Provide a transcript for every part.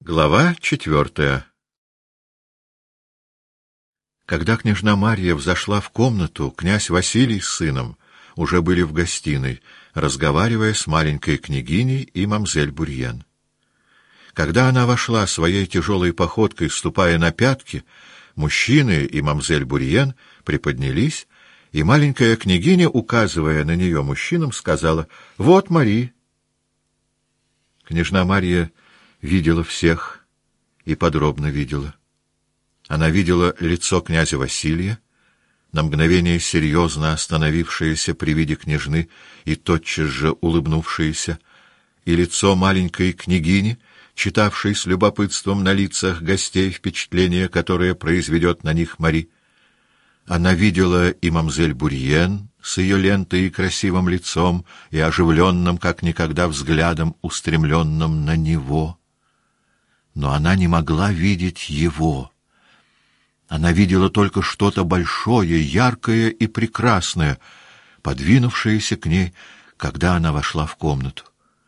Глава 4. Когда княжна Марья взошла в комнату, князь Василий с сыном уже были в гостиной, разговаривая с маленькой княгиней и мамзель Бурьен. Когда она вошла своей тяжелой походкой, ступая на пятки, мужчины и мамзель Бурьен приподнялись, и маленькая княгиня, указывая на нее мужчинам, сказала: «Вот Мари». Княжна Марья видела всех и подробно видела. Она видела лицо князя Василия, на мгновение серьезно остановившееся при виде княжны и тотчас же улыбнувшееся, и лицо маленькой княгини, читавшей с любопытством на лицах гостей впечатление, которое произведет на них Мари. Она видела и мамзель Бурьен с ее лентой и красивым лицом, и оживленным, как никогда, взглядом, устремленным на него. Но она не могла видеть его. Она видела только что-то большое, яркое и прекрасное, подвинувшееся к ней, когда она вошла в комнату.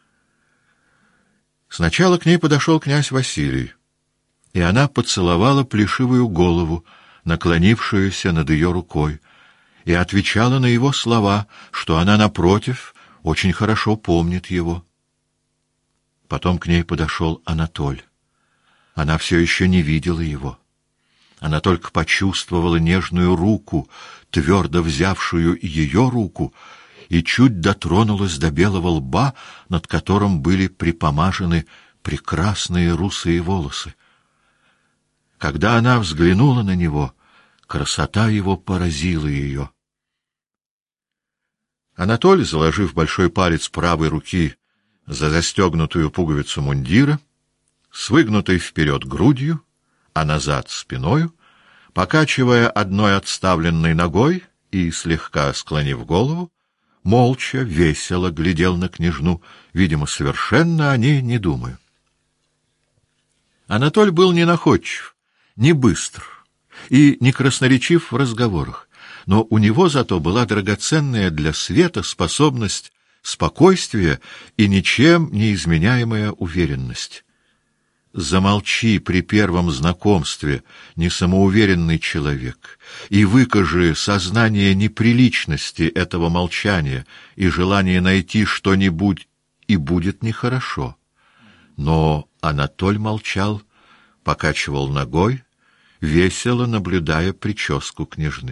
Сначала к ней подошел князь Василий, и она поцеловала плешивую голову, наклонившуюся над ее рукой, и отвечала на его слова, что она, напротив, очень хорошо помнит его. Потом к ней подошел Анатоль. Она все еще не видела его. Она только почувствовала нежную руку, твердо взявшую ее руку, и чуть дотронулась до белого лба, над которым были припомажены прекрасные русые волосы. Когда она взглянула на него, красота его поразила ее. Анатоль, заложив большой палец правой руки за застегнутую пуговицу мундира, с выгнутой вперед грудью, а назад спиною, покачивая одной отставленной ногой и слегка склонив голову, молча, весело глядел на княжну, видимо, совершенно о ней не думая. Анатоль был не находчив, не быстр и не красноречив в разговорах, но у него зато была драгоценная для света способность спокойствия и ничем не изменяемая уверенность. Замолчи при первом знакомстве несамоуверенный человек и выкажи сознание неприличности этого молчания и желание найти что-нибудь, и будет нехорошо. Но Анатоль молчал, покачивал ногой, весело наблюдая прическу княжны.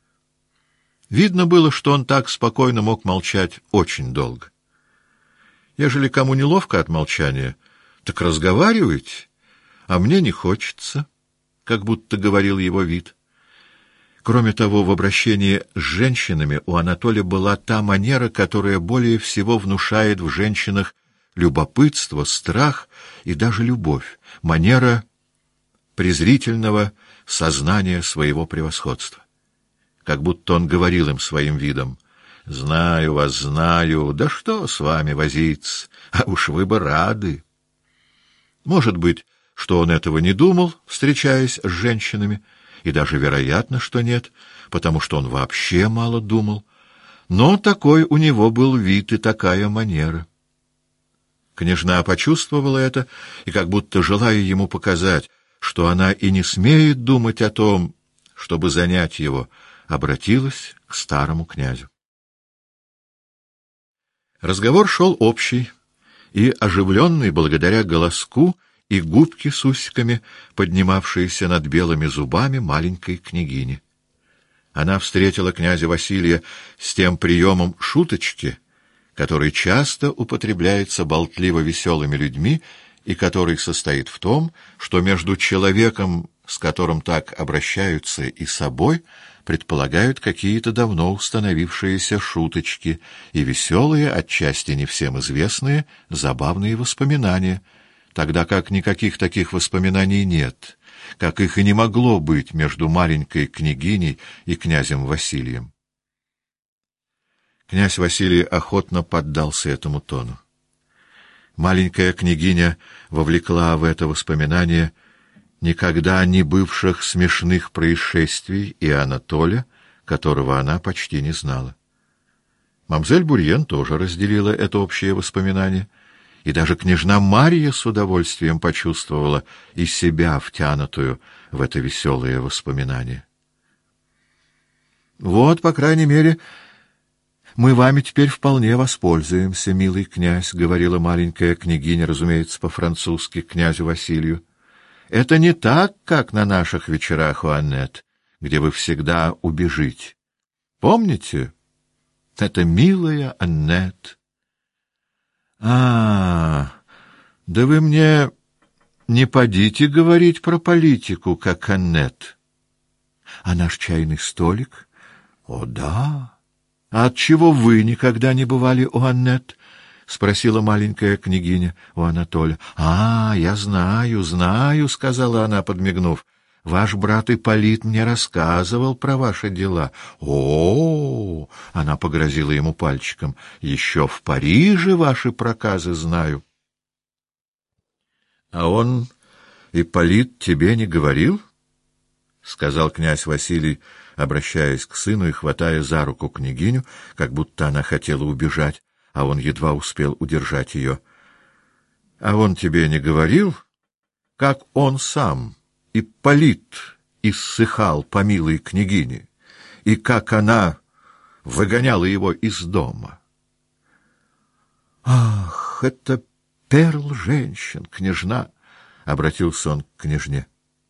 Видно было, что он так спокойно мог молчать очень долго. Ежели кому неловко от молчания, так разговаривайте, а мне не хочется, как будто говорил его вид. Кроме того, в обращении с женщинами у Анатолия была та манера, которая более всего внушает в женщинах любопытство, страх и даже любовь, манера презрительного сознания своего превосходства. Как будто он говорил им своим видом: «Знаю вас, знаю, да что с вами возиться, а уж вы бы рады». Может быть, что он этого не думал, встречаясь с женщинами, и даже вероятно, что нет, потому что он вообще мало думал, но такой у него был вид и такая манера. Княжна почувствовала это, и как будто желая ему показать, что она и не смеет думать о том, чтобы занять его, обратилась к старому князю. Разговор шел общий и оживленный благодаря голоску и губке с усиками, поднимавшиеся над белыми зубами маленькой княгини. Она встретила князя Василия с тем приемом шуточки, который часто употребляется болтливо-веселыми людьми и который состоит в том, что между человеком, с которым так обращаются, и собой предполагают какие-то давно установившиеся шуточки и веселые, отчасти не всем известные, забавные воспоминания, тогда как никаких таких воспоминаний нет, как их и не могло быть между маленькой княгиней и князем Василием. Князь Василий охотно поддался этому тону. Маленькая княгиня вовлекла в это воспоминание никогда не бывших смешных происшествий и Анатоля, которого она почти не знала. Мамзель Бурьен тоже разделила это общее воспоминание и даже княжна Марья с удовольствием почувствовала и себя втянутую в это веселое воспоминание. «Вот, по крайней мере, мы вами теперь вполне воспользуемся, милый князь», — говорила маленькая княгиня, разумеется, по-французски, князю Василию. «Это не так, как на наших вечерах у Аннет, где вы всегда убежите. Помните? Это милая Аннет». «А, да вы мне не подите говорить про политику, как Аннет. А наш чайный столик? О, да. А отчего вы никогда не бывали у Аннет?» — спросила маленькая княгиня у Анатолия. «А, я знаю, знаю», — сказала она, подмигнув. «Ваш брат Ипполит мне рассказывал про ваши дела». «О-о-о!» — она погрозила ему пальчиком. «Еще в Париже ваши проказы знаю». «А он, Ипполит, тебе не говорил?» — сказал князь Василий, обращаясь к сыну и хватая за руку княгиню, как будто она хотела убежать, а он едва успел удержать ее. «А он тебе не говорил, как он сам, Ипполит, иссыхал по милой княгине, и как она выгоняла его из дома?» «Ах, это перл женщин, княжна!» — обратился он к княжне.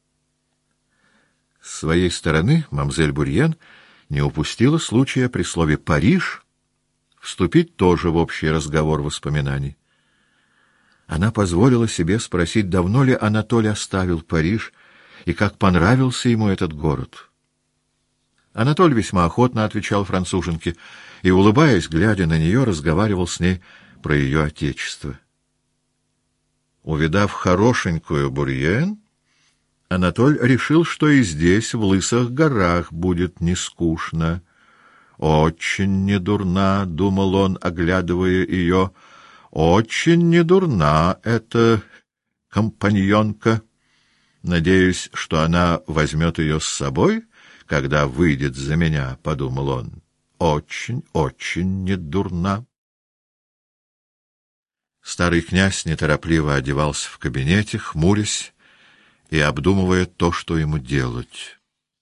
С своей стороны мамзель Бурьен не упустила случая при слове «Париж» вступить тоже в общий разговор воспоминаний. Она позволила себе спросить, давно ли Анатолий оставил Париж и как понравился ему этот город. Анатолий весьма охотно отвечал француженке и, улыбаясь, глядя на нее, разговаривал с ней про ее отечество. Увидав хорошенькую Бурьен, Анатоль решил, что и здесь, в Лысых горах, будет не скучно. «Очень недурна», — думал он, оглядывая ее, — «очень недурна эта компаньонка. Надеюсь, что она возьмет ее с собой, когда выйдет за меня», — подумал он. «Очень, очень недурна». Старый князь неторопливо одевался в кабинете, хмурясь и обдумывая то, что ему делать.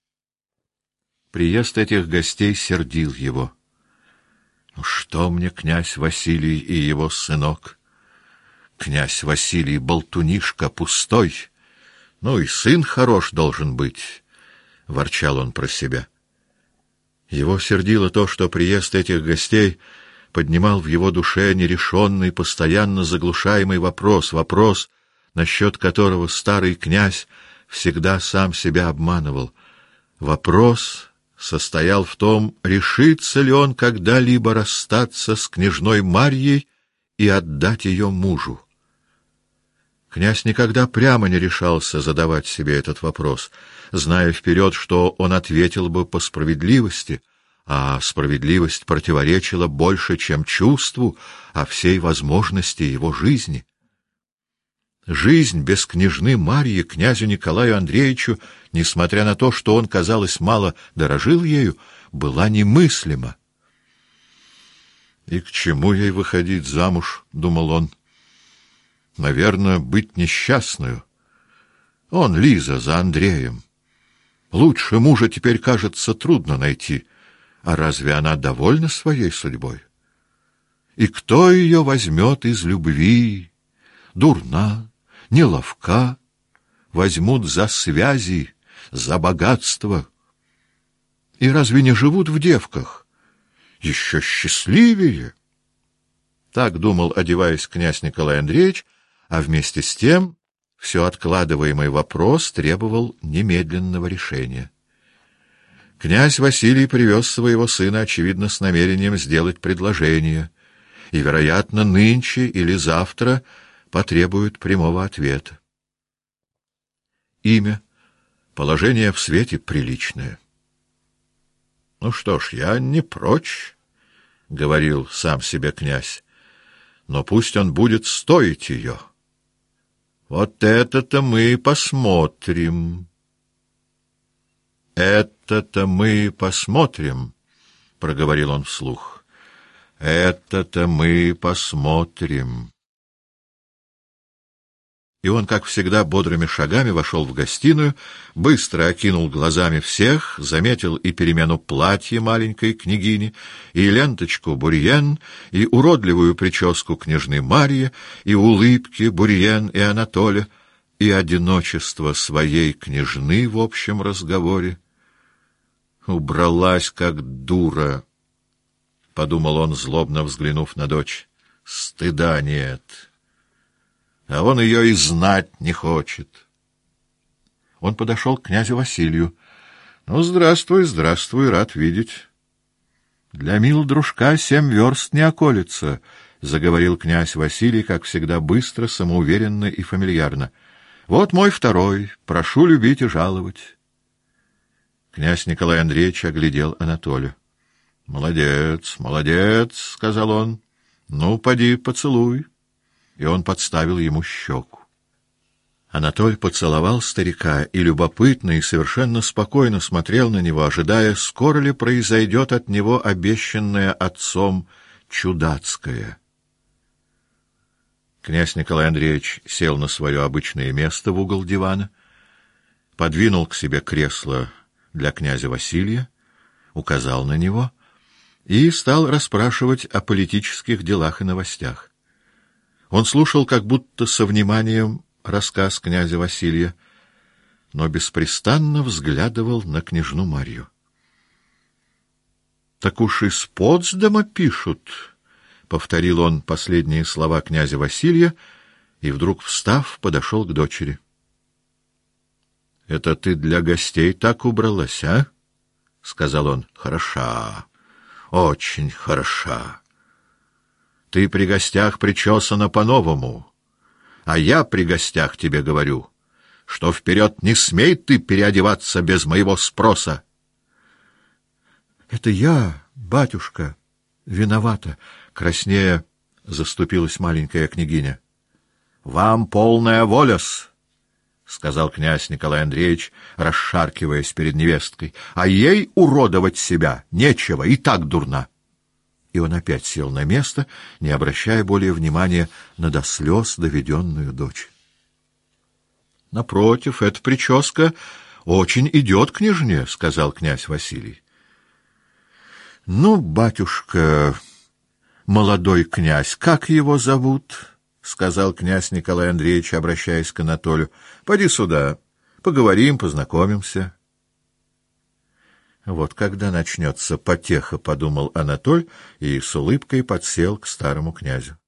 Приезд этих гостей сердил его. «Ну что мне князь Василий и его сынок? Князь Василий болтунишка пустой, ну и сын хорош должен быть», — ворчал он про себя. Его сердило то, что приезд этих гостей поднимал в его душе нерешенный, постоянно заглушаемый вопрос, насчет которого старый князь всегда сам себя обманывал. Вопрос состоял в том, решится ли он когда-либо расстаться с княжной Марьей и отдать ее мужу. Князь никогда прямо не решался задавать себе этот вопрос, зная вперед, что он ответил бы по справедливости, а справедливость противоречила больше, чем чувству о всей возможности его жизни. Жизнь без княжны Марьи князю Николаю Андреевичу, несмотря на то, что он, казалось, мало дорожил ею, была немыслима. «И к чему ей выходить замуж?» — думал он. «Наверное, быть несчастную. Он, Лиза, за Андреем. Лучше мужа теперь, кажется, трудно найти. А разве она довольна своей судьбой? И кто ее возьмет из любви? Дурна, неловка, возьмут за связи, за богатство. И разве не живут в девках? Еще счастливее!» Так думал, одеваясь, князь Николай Андреевич, а вместе с тем все откладываемый вопрос требовал немедленного решения. Князь Василий привез своего сына, очевидно, с намерением сделать предложение, и, вероятно, нынче или завтра потребует прямого ответа. Имя, положение в свете приличное. «Ну что ж, я не прочь», — говорил сам себе князь, — «но пусть он будет стоить ее. Вот это-то мы посмотрим». «Это-то мы посмотрим», — проговорил он вслух. «Это-то мы посмотрим». И он, как всегда, бодрыми шагами вошел в гостиную, быстро окинул глазами всех, заметил и перемену платья маленькой княгини, и ленточку Бурьен, и уродливую прическу княжны Марьи, и улыбки Бурьен и Анатоля, и одиночество своей княжны в общем разговоре. «Убралась, как дура», — подумал он, злобно взглянув на дочь. «Стыда нет». А он ее и знать не хочет. Он подошел к князю Василию. — Ну, здравствуй, здравствуй, рад видеть. — Для мил дружка 7 верст не околется, — заговорил князь Василий, как всегда, быстро, самоуверенно и фамильярно. — Вот мой второй, прошу любить и жаловать. Князь Николай Андреевич оглядел Анатолия. — Молодец, молодец, — сказал он. — Ну, поди, поцелуй. И он подставил ему щеку. Анатоль поцеловал старика и любопытно и совершенно спокойно смотрел на него, ожидая, скоро ли произойдет от него обещанное отцом чудацкое. Князь Николай Андреевич сел на свое обычное место в угол дивана, подвинул к себе кресло для князя Василия, указал на него и стал расспрашивать о политических делах и новостях. Он слушал как будто со вниманием рассказ князя Василия, но беспрестанно взглядывал на княжну Марью. — Так уж из Потсдама пишут, — повторил он последние слова князя Василия и вдруг, встав, подошел к дочери. — Это ты для гостей так убралась, а? — сказал он. — Хороша, очень хороша. Ты при гостях причесана по-новому, а я при гостях тебе говорю, что вперед не смей ты переодеваться без моего спроса. — Это я, батюшка, виновата, — краснея заступилась маленькая княгиня. — Вам полная воля-с, — сказал князь Николай Андреевич, расшаркиваясь перед невесткой, — а ей уродовать себя нечего, и так дурна. И он опять сел на место, не обращая более внимания на до слез доведенную дочь. — Напротив, эта прическа очень идет княжне, — сказал князь Василий. — Ну, батюшка, молодой князь, как его зовут? — сказал князь Николай Андреевич, обращаясь к Анатолию. — Поди сюда, поговорим, познакомимся. Вот когда начнется потеха, — подумал Анатоль и с улыбкой подсел к старому князю.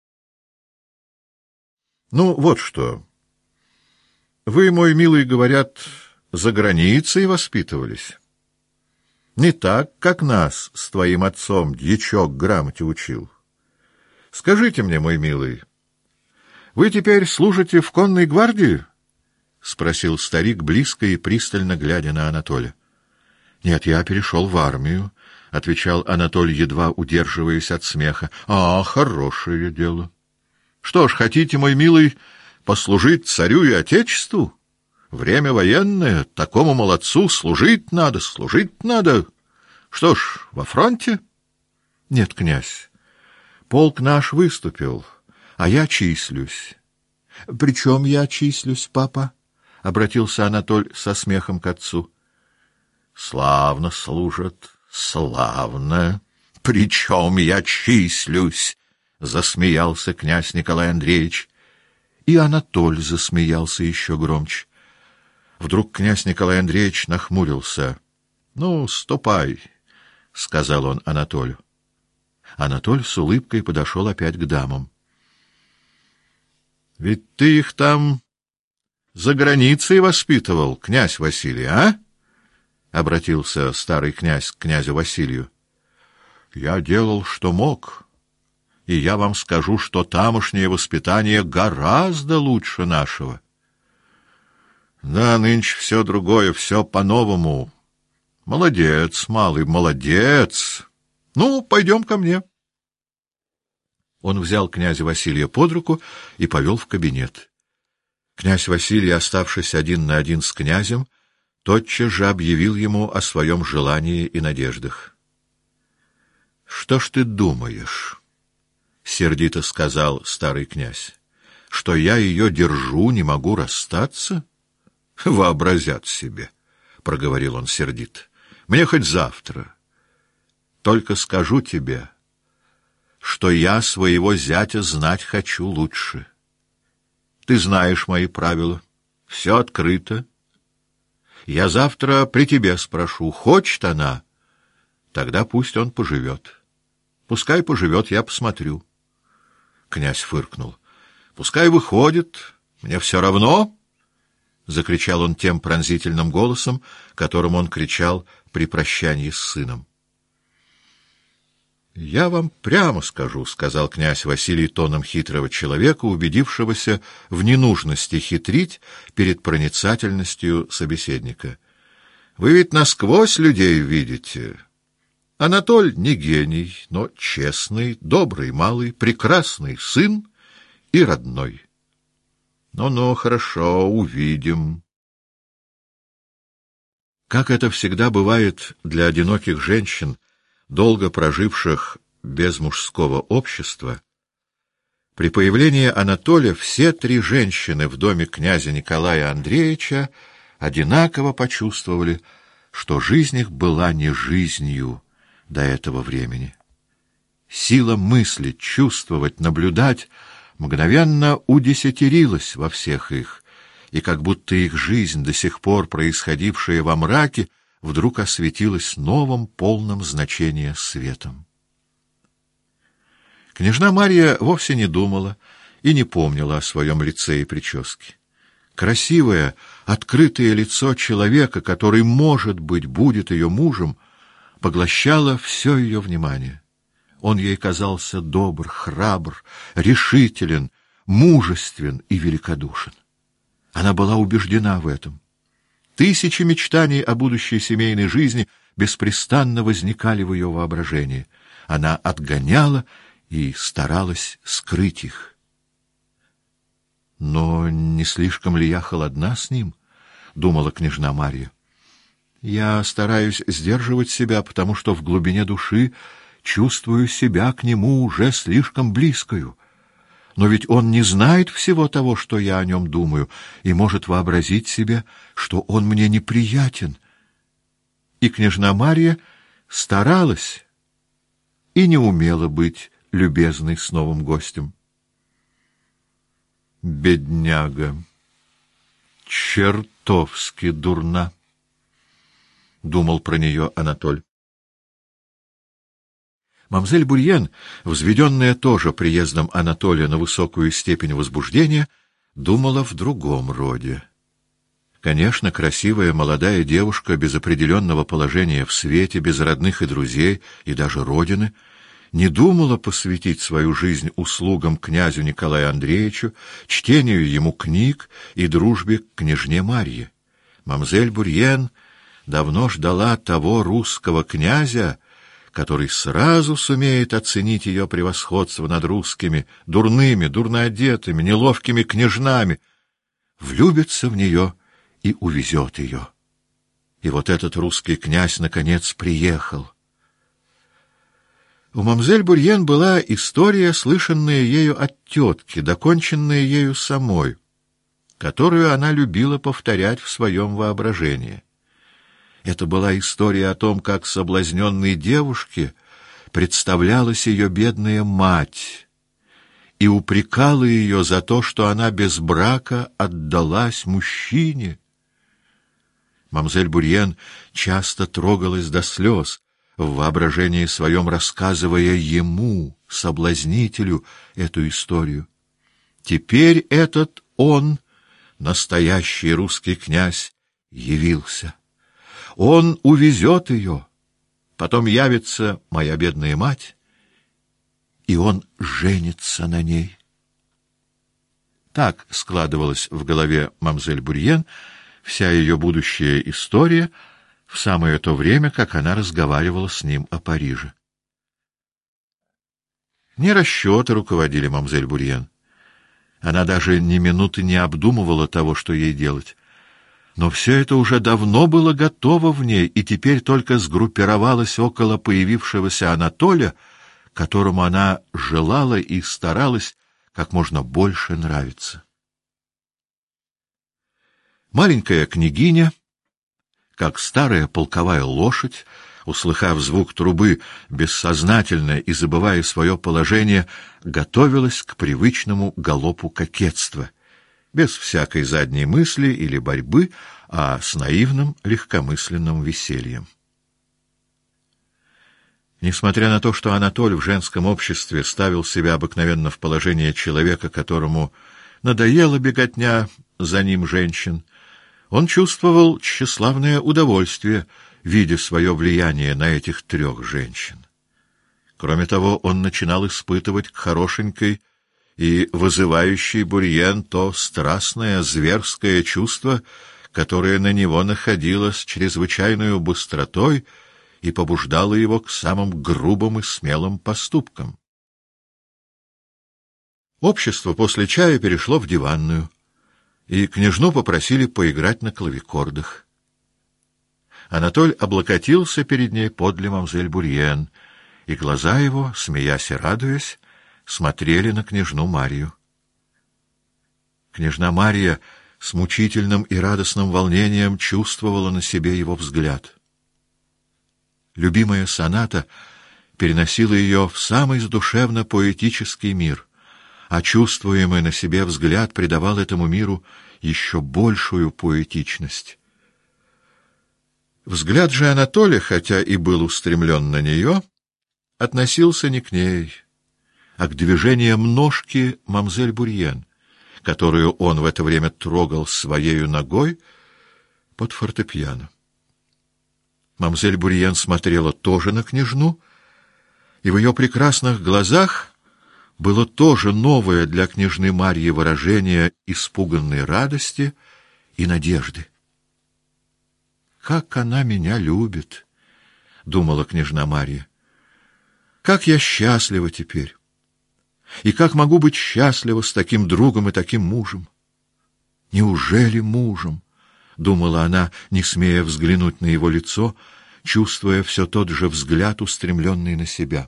— Ну, вот что. Вы, мой милый, говорят, за границей воспитывались. Не так, как нас с твоим отцом дьячок грамоте учил. Скажите мне, мой милый, вы теперь служите в конной гвардии? — спросил старик, близко и пристально глядя на Анатолия. — Нет, я перешел в армию, — отвечал Анатолий, едва удерживаясь от смеха. — А, хорошее дело. Что ж, хотите, мой милый, послужить царю и отечеству? Время военное, такому молодцу служить надо, служить надо. Что ж, во фронте? — Нет, князь, полк наш выступил, а я числюсь. — Причем я числюсь, папа? — обратился Анатоль со смехом к отцу. — Славно служат, славно. Причем я числюсь, — засмеялся князь Николай Андреевич. И Анатоль засмеялся еще громче. Вдруг князь Николай Андреевич нахмурился. — Ну, ступай, — сказал он Анатолю. Анатоль с улыбкой подошел опять к дамам. — Ведь ты их там за границей воспитывал, князь Василий, а? — обратился старый князь к князю Василию. — Я делал, что мог, и я вам скажу, что тамошнее воспитание гораздо лучше нашего. Да, нынче все другое, все по-новому. Молодец, малый, молодец. Ну, пойдем ко мне. Он взял князя Василия под руку и повел в кабинет. Князь Василий, оставшись один на один с князем, тотчас же объявил ему о своем желании и надеждах. — Что ж ты думаешь? — сердито сказал старый князь. — что я ее держу, не могу расстаться? Вообразят себе, — проговорил он сердито. Мне хоть завтра. Только скажу тебе, что я своего зятя знать хочу лучше. Ты знаешь мои правила. Все открыто. Я завтра при тебе спрошу, хочет она, тогда пусть он поживет. Пускай поживет, я посмотрю. Князь фыркнул. Пускай выходит, мне все равно, — закричал он тем пронзительным голосом, которым он кричал при прощании с сыном. — Я вам прямо скажу, — сказал князь Василий тоном хитрого человека, убедившегося в ненужности хитрить перед проницательностью собеседника. — Вы ведь насквозь людей видите. Анатоль не гений, но честный, добрый малый, прекрасный сын и родной. Ну-ну, хорошо, увидим. Как это всегда бывает для одиноких женщин, долго проживших без мужского общества, при появлении Анатолия все три женщины в доме князя Николая Андреевича одинаково почувствовали, что жизнь их была не жизнью до этого времени. Сила мыслить, чувствовать, наблюдать мгновенно удесятерилась во всех их, и как будто их жизнь, до сих пор происходившая во мраке, вдруг осветилась новым, полным значения светом. Княжна Марья вовсе не думала и не помнила о своем лице и прическе. Красивое, открытое лицо человека, который, может быть, будет ее мужем, поглощало все ее внимание. Он ей казался добр, храбр, решителен, мужествен и великодушен. Она была убеждена в этом. Тысячи мечтаний о будущей семейной жизни беспрестанно возникали в ее воображении. Она отгоняла и старалась скрыть их. «Но не слишком ли я холодна с ним?» — думала княжна Марья. «Я стараюсь сдерживать себя, потому что в глубине души чувствую себя к нему уже слишком близкою. Но ведь он не знает всего того, что я о нем думаю, и может вообразить себе, что он мне неприятен». И княжна Марья старалась и не умела быть любезной с новым гостем. «Бедняга! Чертовски дурна!» — думал про нее Анатоль. Мамзель Бурьен, взведенная тоже приездом Анатолия на высокую степень возбуждения, думала в другом роде. Конечно, красивая молодая девушка без определенного положения в свете, без родных и друзей, и даже родины, не думала посвятить свою жизнь услугам князю Николаю Андреевичу, чтению ему книг и дружбе к княжне Марье. Мамзель Бурьен давно ждала того русского князя, который сразу сумеет оценить ее превосходство над русскими, дурными, дурно одетыми, неловкими княжнами, влюбится в нее и увезет ее. И вот этот русский князь наконец приехал. У мамзель Бурьен была история, слышанная ею от тетки, доконченная ею самой, которую она любила повторять в своем воображении. Это была история о том, как соблазненной девушке представлялась ее бедная мать и упрекала ее за то, что она без брака отдалась мужчине. Мамзель Бурьен часто трогалась до слез, в воображении своем рассказывая ему, соблазнителю, эту историю. Теперь этот он, настоящий русский князь, явился. Он увезет ее, потом явится моя бедная мать, и он женится на ней. Так складывалась в голове мамзель Бурьен вся ее будущая история в самое то время, как она разговаривала с ним о Париже. Не расчеты руководили мамзель Бурьен. Она даже ни минуты не обдумывала того, что ей делать. Но все это уже давно было готово в ней, и теперь только сгруппировалось около появившегося Анатолия, которому она желала и старалась как можно больше нравиться. Маленькая княгиня, как старая полковая лошадь, услыхав звук трубы, бессознательно и забывая свое положение, готовилась к привычному галопу кокетства, без всякой задней мысли или борьбы, а с наивным легкомысленным весельем. Несмотря на то, что Анатоль в женском обществе ставил себя обыкновенно в положение человека, которому надоела беготня за ним женщин, он чувствовал тщеславное удовольствие, видя свое влияние на этих трех женщин. Кроме того, он начинал испытывать к хорошенькой и вызывающей Бурьен то страстное, зверское чувство, которое на него находило с чрезвычайной быстротой и побуждало его к самым грубым и смелым поступкам. Общество после чая перешло в диванную, и княжну попросили поиграть на клавикордах. Анатоль облокотился перед ней подле мамзель Бурьен, и глаза его, смеясь и радуясь, смотрели на княжну Марию. Княжна Мария с мучительным и радостным волнением чувствовала на себе его взгляд. Любимая соната переносила ее в самый задушевно-поэтический мир, а чувствуемый на себе взгляд придавал этому миру еще большую поэтичность. Взгляд же Анатолия, хотя и был устремлен на нее, относился не к ней, а к движениям ножки мамзель Бурьен, которую он в это время трогал своею ногой под фортепиано. Мамзель Бурьен смотрела тоже на княжну, и в ее прекрасных глазах было тоже новое для княжны Марьи выражение испуганной радости и надежды. «Как она меня любит!» — думала княжна Марья. «Как я счастлива теперь! И как могу быть счастлива с таким другом и таким мужем? Неужели мужем?» — думала она, не смея взглянуть на его лицо, чувствуя все тот же взгляд, устремленный на себя.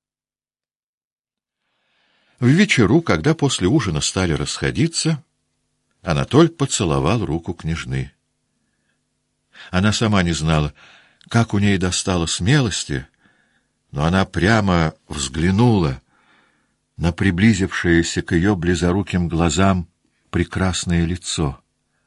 В вечеру, когда после ужина стали расходиться, Анатоль поцеловал руку княжны. Она сама не знала, как у ней достало смелости, но она прямо взглянула на приблизившееся к ее близоруким глазам прекрасное лицо.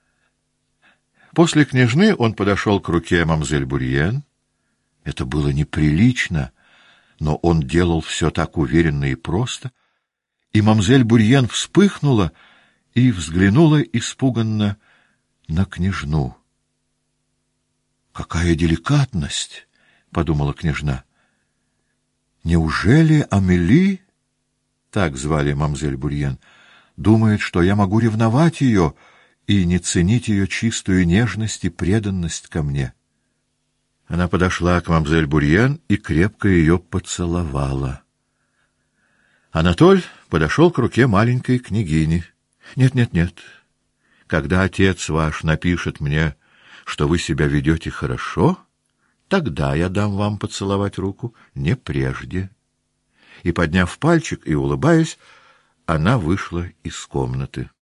После княжны он подошел к руке мамзель Бурьен. Это было неприлично, но он делал все так уверенно и просто, и мамзель Бурьен вспыхнула и взглянула испуганно на княжну. «Какая деликатность!» — подумала княжна. «Неужели Амели, так звали мамзель Бурьен, думает, что я могу ревновать ее и не ценить ее чистую нежность и преданность ко мне?» Она подошла к мамзель Бурьен и крепко ее поцеловала. Анатоль подошел к руке маленькой княгини. «Нет. Когда отец ваш напишет мне, что вы себя ведете хорошо, тогда я дам вам поцеловать руку, не прежде». И, подняв пальчик и улыбаясь, она вышла из комнаты.